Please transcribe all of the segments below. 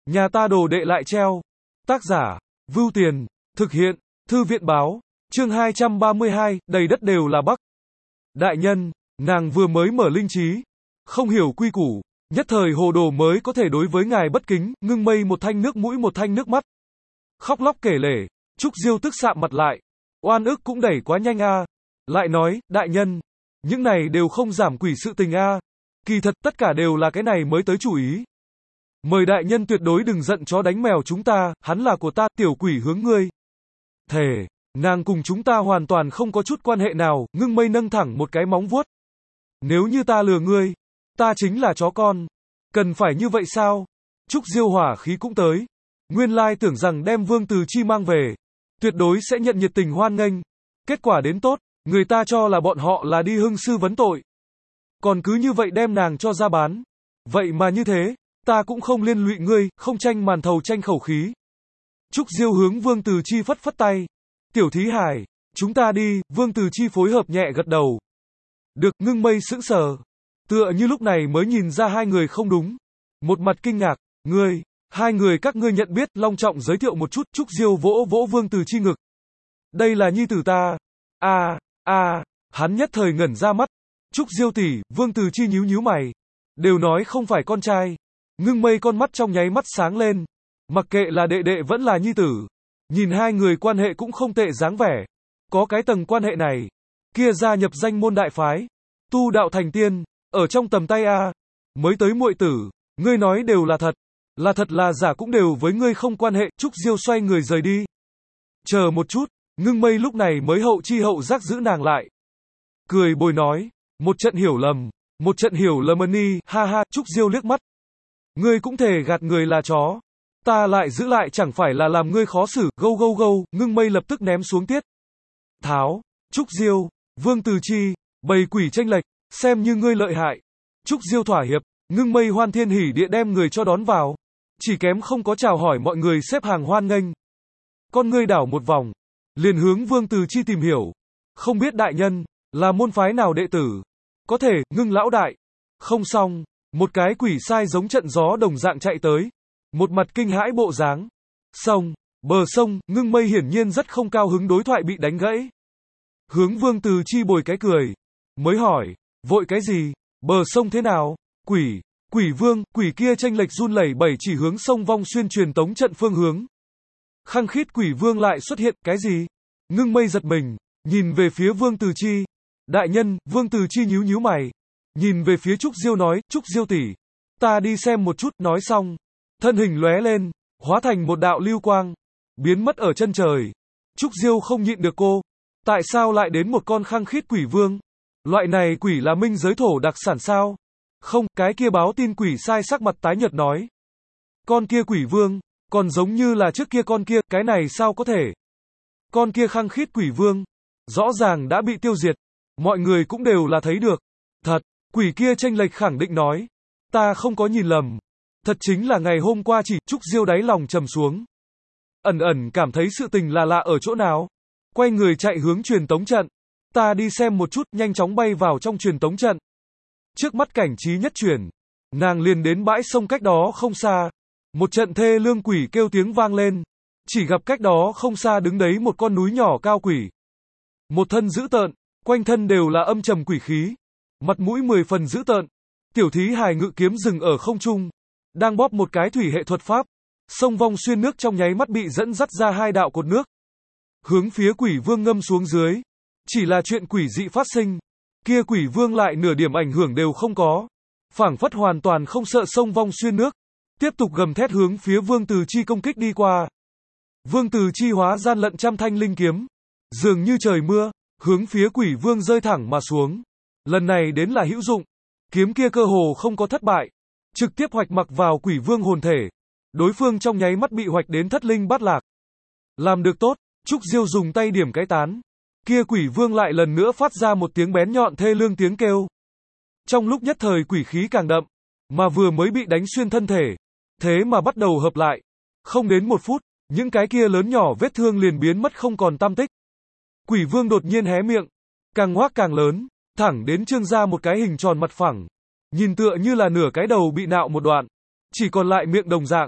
Nhà ta đồ đệ lại treo. Tác giả, Vưu Tiền, thực hiện, Thư viện báo, chương 232, đầy đất đều là Bắc. Đại nhân, nàng vừa mới mở linh trí, không hiểu quy củ, nhất thời hồ đồ mới có thể đối với ngài bất kính, ngưng mây một thanh nước mũi một thanh nước mắt. Khóc lóc kể lể, Trúc Diêu tức sạm mặt lại, oan ức cũng đẩy quá nhanh a. Lại nói, đại nhân, những này đều không giảm quỷ sự tình a. Kỳ thật tất cả đều là cái này mới tới chủ ý. Mời đại nhân tuyệt đối đừng giận chó đánh mèo chúng ta, hắn là của ta, tiểu quỷ hướng ngươi. Thề, nàng cùng chúng ta hoàn toàn không có chút quan hệ nào, ngưng mây nâng thẳng một cái móng vuốt. Nếu như ta lừa ngươi, ta chính là chó con. Cần phải như vậy sao? Trúc Diêu hỏa khí cũng tới. Nguyên lai tưởng rằng đem Vương Từ Chi mang về, tuyệt đối sẽ nhận nhiệt tình hoan nghênh. Kết quả đến tốt, người ta cho là bọn họ là đi hưng sư vấn tội. Còn cứ như vậy đem nàng cho ra bán. Vậy mà như thế, ta cũng không liên lụy ngươi, không tranh màn thầu tranh khẩu khí. Trúc Diêu hướng Vương Từ Chi phất phất tay. Tiểu thí hải, chúng ta đi, Vương Từ Chi phối hợp nhẹ gật đầu. Được, ngưng mây sững sờ. Tựa như lúc này mới nhìn ra hai người không đúng. Một mặt kinh ngạc, ngươi, hai người các ngươi nhận biết, long trọng giới thiệu một chút, Trúc Diêu vỗ vỗ Vương Từ Chi ngực. Đây là nhi tử ta. Hắn nhất thời ngẩn ra mắt. Trúc Diêu tỷ, Vương Từ Chi nhíu mày. Đều nói không phải con trai. Ngưng mây con mắt trong nháy mắt sáng lên. Mặc kệ là đệ đệ vẫn là nhi tử. Nhìn hai người quan hệ cũng không tệ dáng vẻ. Có cái tầng quan hệ này. Kia gia nhập danh môn đại phái. Tu đạo thành tiên. Ở trong tầm tay a. Mới tới muội tử. Ngươi nói đều là thật. Là thật là giả cũng đều với ngươi không quan hệ. Trúc Diêu xoay người rời đi. Chờ một chút. Ngưng mây lúc này mới hậu chi hậu giác giữ nàng lại. Cười bồi nói. Một trận hiểu lầm. Một trận hiểu lầm ân. Ha ha. Trúc Diêu liếc mắt. Ngươi cũng thể gạt người là chó. Ta lại giữ lại chẳng phải là làm ngươi khó xử. Gâu gâu gâu. Ngưng mây lập tức ném xuống tiết tháo. Trúc Diêu, Vương Từ Chi, bầy quỷ tranh lệch, xem như ngươi lợi hại. Trúc Diêu thỏa hiệp. Ngưng mây hoan thiên hỉ địa đem người cho đón vào. Chỉ kém không có chào hỏi mọi người xếp hàng hoan nghênh. Con ngươi đảo một vòng. Liền hướng Vương Từ Chi tìm hiểu. Không biết đại nhân, là môn phái nào đệ tử? Có thể, Ngưng lão đại. Không xong, một cái quỷ sai giống trận gió đồng dạng chạy tới. Một mặt kinh hãi bộ dáng. Bờ sông, Ngưng mây hiển nhiên rất không cao hứng đối thoại bị đánh gãy. Hướng Vương Từ Chi bồi cái cười. Mới hỏi, vội cái gì? Bờ sông thế nào? Quỷ vương, quỷ kia chênh lệch run lẩy bẩy chỉ hướng sông Vong Xuyên truyền tống trận phương hướng. Khăng khít quỷ vương lại xuất hiện, cái gì? Ngưng mây giật mình, nhìn về phía Vương Từ Chi. Đại nhân, Vương Từ Chi nhíu mày. Nhìn về phía Trúc Diêu nói, Trúc Diêu tỷ, ta đi xem một chút, nói xong. Thân hình lóe lên, hóa thành một đạo lưu quang, biến mất ở chân trời. Trúc Diêu không nhịn được cô. Tại sao lại đến một con khăng khít quỷ vương? Loại này quỷ là minh giới thổ đặc sản sao? Không, cái kia báo tin quỷ sai sắc mặt tái nhợt nói. Con kia quỷ vương, còn giống như là trước kia con kia, cái này sao có thể? Con kia khăng khít quỷ vương, rõ ràng đã bị tiêu diệt. Mọi người cũng đều là thấy được. Thật, quỷ kia chênh lệch khẳng định nói. Ta không có nhìn lầm. Thật chính là ngày hôm qua chỉ. Trúc Diêu đáy lòng trầm xuống. Ẩn cảm thấy sự tình là lạ ở chỗ nào. Quay người chạy hướng truyền tống trận. Ta đi xem một chút, nhanh chóng bay vào trong truyền tống trận. Trước mắt cảnh trí nhất chuyển. Nàng liền đến bãi sông cách đó không xa. Một trận thê lương quỷ kêu tiếng vang lên. Chỉ gặp cách đó không xa đứng đấy một con núi nhỏ cao quỷ. Một thân dữ tợn, quanh thân đều là âm trầm quỷ khí. Mặt mũi 10 phần dữ tợn. Tiểu thí hài ngự kiếm dừng ở không trung. Đang bóp một cái thủy hệ thuật pháp. Sông Vong Xuyên nước trong nháy mắt bị dẫn dắt ra hai đạo cột nước. Hướng phía quỷ vương ngâm xuống dưới. Chỉ là chuyện quỷ dị phát sinh. Kia quỷ vương lại nửa điểm ảnh hưởng đều không có. Phảng phất hoàn toàn không sợ sông Vong Xuyên nước. Tiếp tục gầm thét hướng phía Vương Từ Chi công kích đi qua. Vương Từ Chi hóa gian lận trăm thanh linh kiếm. Dường như trời mưa, hướng phía quỷ vương rơi thẳng mà xuống. Lần này đến là hữu dụng. Kiếm kia cơ hồ không có thất bại. Trực tiếp hoạch mặc vào quỷ vương hồn thể. Đối phương trong nháy mắt bị hoạch đến thất linh bát lạc. Làm được tốt, Trúc Diêu dùng tay điểm cái tán. Kia quỷ vương lại lần nữa phát ra một tiếng bén nhọn thê lương tiếng kêu. Trong lúc nhất thời quỷ khí càng đậm, mà vừa mới bị đánh xuyên thân thể, thế mà bắt đầu hợp lại. Không đến 1 phút, những cái kia lớn nhỏ vết thương liền biến mất không còn tăm tích. Quỷ vương đột nhiên hé miệng, càng ngoác càng lớn, thẳng đến trương ra một cái hình tròn mặt phẳng. Nhìn tựa như là nửa cái đầu bị nạo một đoạn, chỉ còn lại miệng đồng dạng.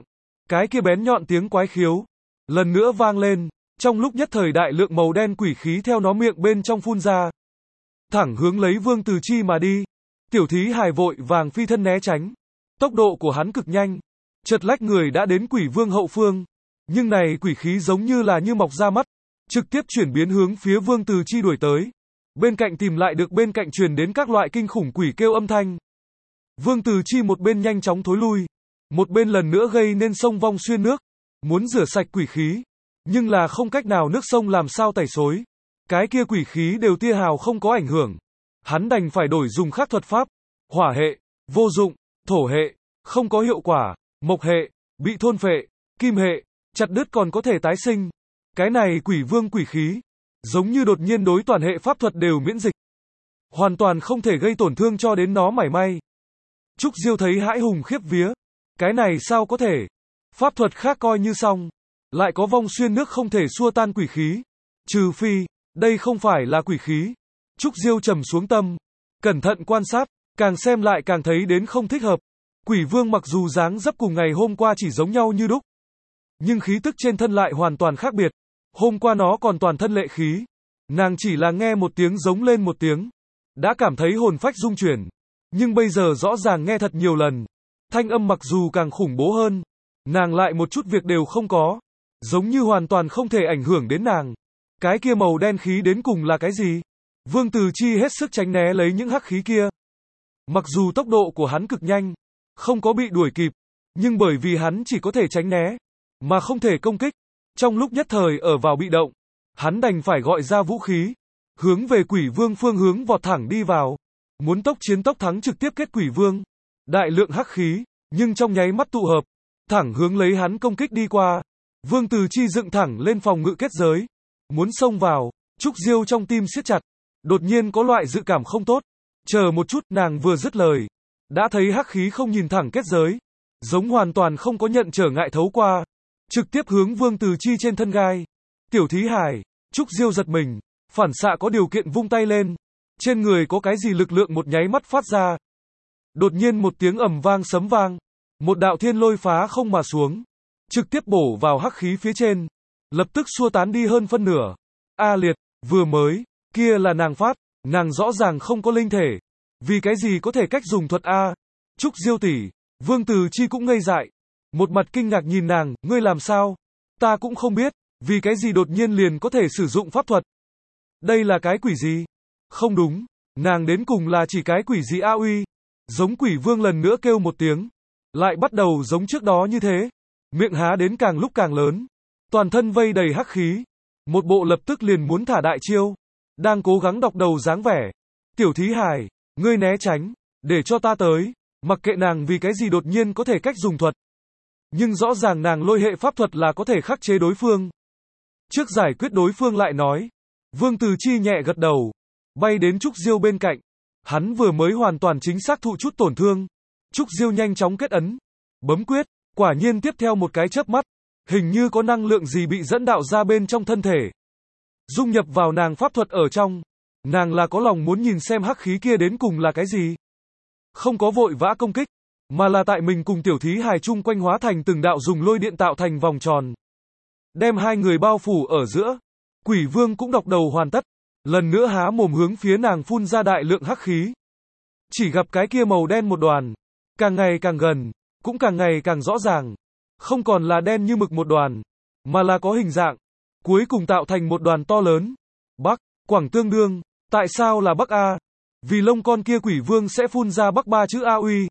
Cái kia bén nhọn tiếng quái khiếu lần nữa vang lên, trong lúc nhất thời đại lượng màu đen quỷ khí theo nó miệng bên trong phun ra, thẳng hướng lấy Vương Từ Chi mà đi. Tiểu Thí Hài vội vàng phi thân né tránh, tốc độ của hắn cực nhanh, chợt lách người đã đến Quỷ Vương hậu phương, nhưng này quỷ khí giống như là như mọc ra mắt, trực tiếp chuyển biến hướng phía Vương Từ Chi đuổi tới. Bên cạnh tìm lại được bên cạnh truyền đến các loại kinh khủng quỷ kêu âm thanh. Vương Từ Chi một bên nhanh chóng thối lui, một bên lần nữa gây nên sông vong xuyên nước, muốn rửa sạch quỷ khí, nhưng là không cách nào, nước sông làm sao tẩy xối. Cái kia quỷ khí đều tia hào không có ảnh hưởng. Hắn đành phải đổi dùng khác thuật pháp. Hỏa hệ, vô dụng, thổ hệ, không có hiệu quả, mộc hệ, bị thôn phệ, kim hệ, chặt đứt còn có thể tái sinh. Cái này quỷ vương quỷ khí, giống như đột nhiên đối toàn hệ pháp thuật đều miễn dịch. Hoàn toàn không thể gây tổn thương cho đến nó mảy may. Trúc Diêu thấy hãi hùng khiếp vía. Cái này sao có thể? Pháp thuật khác coi như xong, lại có vong xuyên nước không thể xua tan quỷ khí. Trừ phi, đây không phải là quỷ khí. Trúc Diêu trầm xuống tâm, cẩn thận quan sát, càng xem lại càng thấy đến không thích hợp. Quỷ vương mặc dù dáng dấp cùng ngày hôm qua chỉ giống nhau như đúc, nhưng khí tức trên thân lại hoàn toàn khác biệt. Hôm qua nó còn toàn thân lệ khí, nàng chỉ là nghe một tiếng giống lên một tiếng, đã cảm thấy hồn phách rung chuyển. Nhưng bây giờ rõ ràng nghe thật nhiều lần, thanh âm mặc dù càng khủng bố hơn, nàng lại một chút việc đều không có, giống như hoàn toàn không thể ảnh hưởng đến nàng. Cái kia màu đen khí đến cùng là cái gì? Vương Từ Chi hết sức tránh né lấy những hắc khí kia. Mặc dù tốc độ của hắn cực nhanh, không có bị đuổi kịp, nhưng bởi vì hắn chỉ có thể tránh né, mà không thể công kích, trong lúc nhất thời ở vào bị động, hắn đành phải gọi ra vũ khí, hướng về quỷ vương phương hướng vọt thẳng đi vào. Muốn tốc chiến tốc thắng trực tiếp kết quỷ vương. Đại lượng hắc khí, nhưng trong nháy mắt tụ hợp, thẳng hướng lấy hắn công kích đi qua. Vương Từ Chi dựng thẳng lên phòng ngự kết giới, muốn xông vào. Trúc Diêu trong tim siết chặt, đột nhiên có loại dự cảm không tốt. Chờ một chút, nàng vừa dứt lời, đã thấy hắc khí không nhìn thẳng kết giới, giống hoàn toàn không có nhận trở ngại thấu qua, trực tiếp hướng Vương Từ Chi trên thân gai. Tiểu Thí Hài, Trúc Diêu giật mình, phản xạ có điều kiện vung tay lên, trên người có cái gì lực lượng một nháy mắt phát ra. Đột nhiên một tiếng ầm vang sấm vang, một đạo thiên lôi phá không mà xuống, trực tiếp bổ vào hắc khí phía trên, lập tức xua tán đi hơn phân nửa. A liệt, vừa mới, kia là nàng phát, nàng rõ ràng không có linh thể, vì cái gì có thể cách dùng thuật A? Trúc Diêu tỷ, Vương Từ Chi cũng ngây dại, một mặt kinh ngạc nhìn nàng, ngươi làm sao? Ta cũng không biết, vì cái gì đột nhiên liền có thể sử dụng pháp thuật. Đây là cái quỷ gì? Không đúng, nàng đến cùng là chỉ cái quỷ gì a uy? Giống quỷ vương lần nữa kêu một tiếng, lại bắt đầu giống trước đó như thế, miệng há đến càng lúc càng lớn, toàn thân vây đầy hắc khí, một bộ lập tức liền muốn thả đại chiêu, đang cố gắng đọc đầu dáng vẻ. Tiểu Thí Hài, ngươi né tránh, để cho ta tới. Mặc kệ nàng vì cái gì đột nhiên có thể cách dùng thuật, nhưng rõ ràng nàng lôi hệ pháp thuật là có thể khắc chế đối phương. Trước giải quyết đối phương lại nói, Vương Từ Chi nhẹ gật đầu, bay đến Trúc Diêu bên cạnh. Hắn vừa mới hoàn toàn chính xác thụ chút tổn thương. Trúc Diêu nhanh chóng kết ấn, bấm quyết, quả nhiên tiếp theo một cái chớp mắt, hình như có năng lượng gì bị dẫn đạo ra bên trong thân thể, dung nhập vào nàng pháp thuật ở trong. Nàng là có lòng muốn nhìn xem hắc khí kia đến cùng là cái gì. Không có vội vã công kích, mà là tại mình cùng Tiểu Thí Hài chung quanh hóa thành từng đạo dùng lôi điện tạo thành vòng tròn, đem hai người bao phủ ở giữa. Quỷ vương cũng đọc đầu hoàn tất, lần nữa há mồm hướng phía nàng phun ra đại lượng hắc khí. Chỉ gặp cái kia màu đen một đoàn, càng ngày càng gần, cũng càng ngày càng rõ ràng, không còn là đen như mực một đoàn, mà là có hình dạng, cuối cùng tạo thành một đoàn to lớn. Bắc, Quảng tương đương, tại sao là Bắc A? Vì lông con kia quỷ vương sẽ phun ra Bắc ba chữ A uy.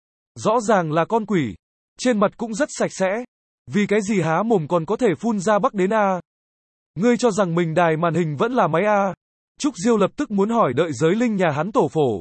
Rõ ràng là con quỷ, trên mặt cũng rất sạch sẽ, vì cái gì há mồm còn có thể phun ra Bắc đến A? Ngươi cho rằng mình đài màn hình vẫn là máy A? Trúc Diêu lập tức muốn hỏi đợi giới linh nhà hắn tổ phổ.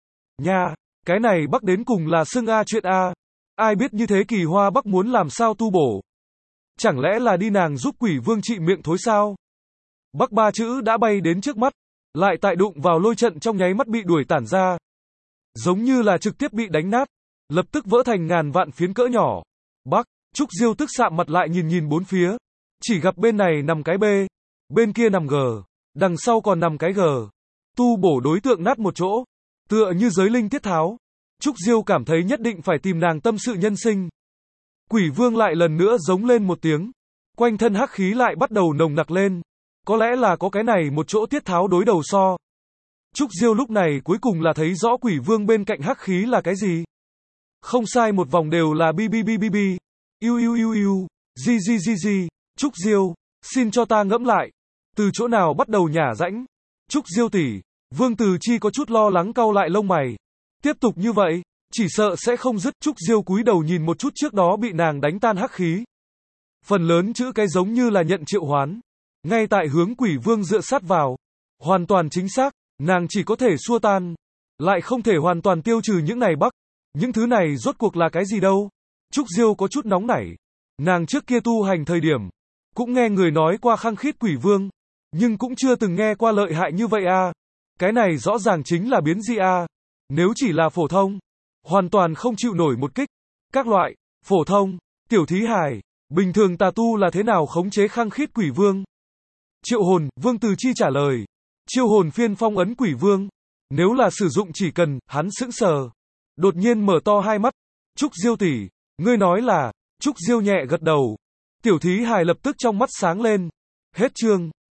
Nha, cái này Bắc đến cùng là xưng A chuyện A. Ai biết như thế Kỳ Hoa Bắc muốn làm sao tu bổ? Chẳng lẽ là đi nàng giúp quỷ vương trị miệng thối sao? Bắc ba chữ đã bay đến trước mắt, lại tại đụng vào lôi trận trong nháy mắt bị đuổi tản ra. Giống như là trực tiếp bị đánh nát, lập tức vỡ thành ngàn vạn phiến cỡ nhỏ. Bắc, Trúc Diêu tức sạm mặt lại nhìn nhìn bốn phía, chỉ gặp bên này nằm cái B, bên kia nằm G, đằng sau còn nằm cái G. Tu bổ đối tượng nát một chỗ, tựa như giới linh tiết tháo. Trúc Diêu cảm thấy nhất định phải tìm nàng tâm sự nhân sinh. Quỷ vương lại lần nữa giống lên một tiếng. Quanh thân hắc khí lại bắt đầu nồng nặc lên. Có lẽ là có cái này một chỗ tiết tháo đối đầu so. Trúc Diêu lúc này cuối cùng là thấy rõ quỷ vương bên cạnh hắc khí là cái gì. Không sai, một vòng đều là bi bi bi bi bi. Iu iu iu iu. Di di di di. Trúc Diêu, xin cho ta ngẫm lại. Từ chỗ nào bắt đầu nhả rãnh? Trúc Diêu tỷ. Vương Từ Chi có chút lo lắng cau lại lông mày. Tiếp tục như vậy, chỉ sợ sẽ không dứt. Trúc Diêu cúi đầu nhìn một chút trước đó bị nàng đánh tan hắc khí. Phần lớn chữ cái giống như là nhận triệu hoán. Ngay tại hướng quỷ vương dựa sát vào. Hoàn toàn chính xác, nàng chỉ có thể xua tan. Lại không thể hoàn toàn tiêu trừ những này bắc. Những thứ này rốt cuộc là cái gì đâu? Trúc Diêu có chút nóng nảy. Nàng trước kia tu hành thời điểm, cũng nghe người nói qua khăng khít quỷ vương, nhưng cũng chưa từng nghe qua lợi hại như vậy a. Cái này rõ ràng chính là biến dị a. Nếu chỉ là phổ thông, hoàn toàn không chịu nổi một kích. Các loại, phổ thông, tiểu thí hài, bình thường tà tu là thế nào khống chế khăng khít quỷ vương? Triệu hồn, Vương Từ Chi trả lời. Chiêu hồn phiên phong ấn quỷ vương. Nếu là sử dụng chỉ cần, hắn sững sờ. Đột nhiên mở to hai mắt. Trúc Diêu tỷ, ngươi nói là, Trúc Diêu nhẹ gật đầu. Tiểu thí hài lập tức trong mắt sáng lên. Hết chương.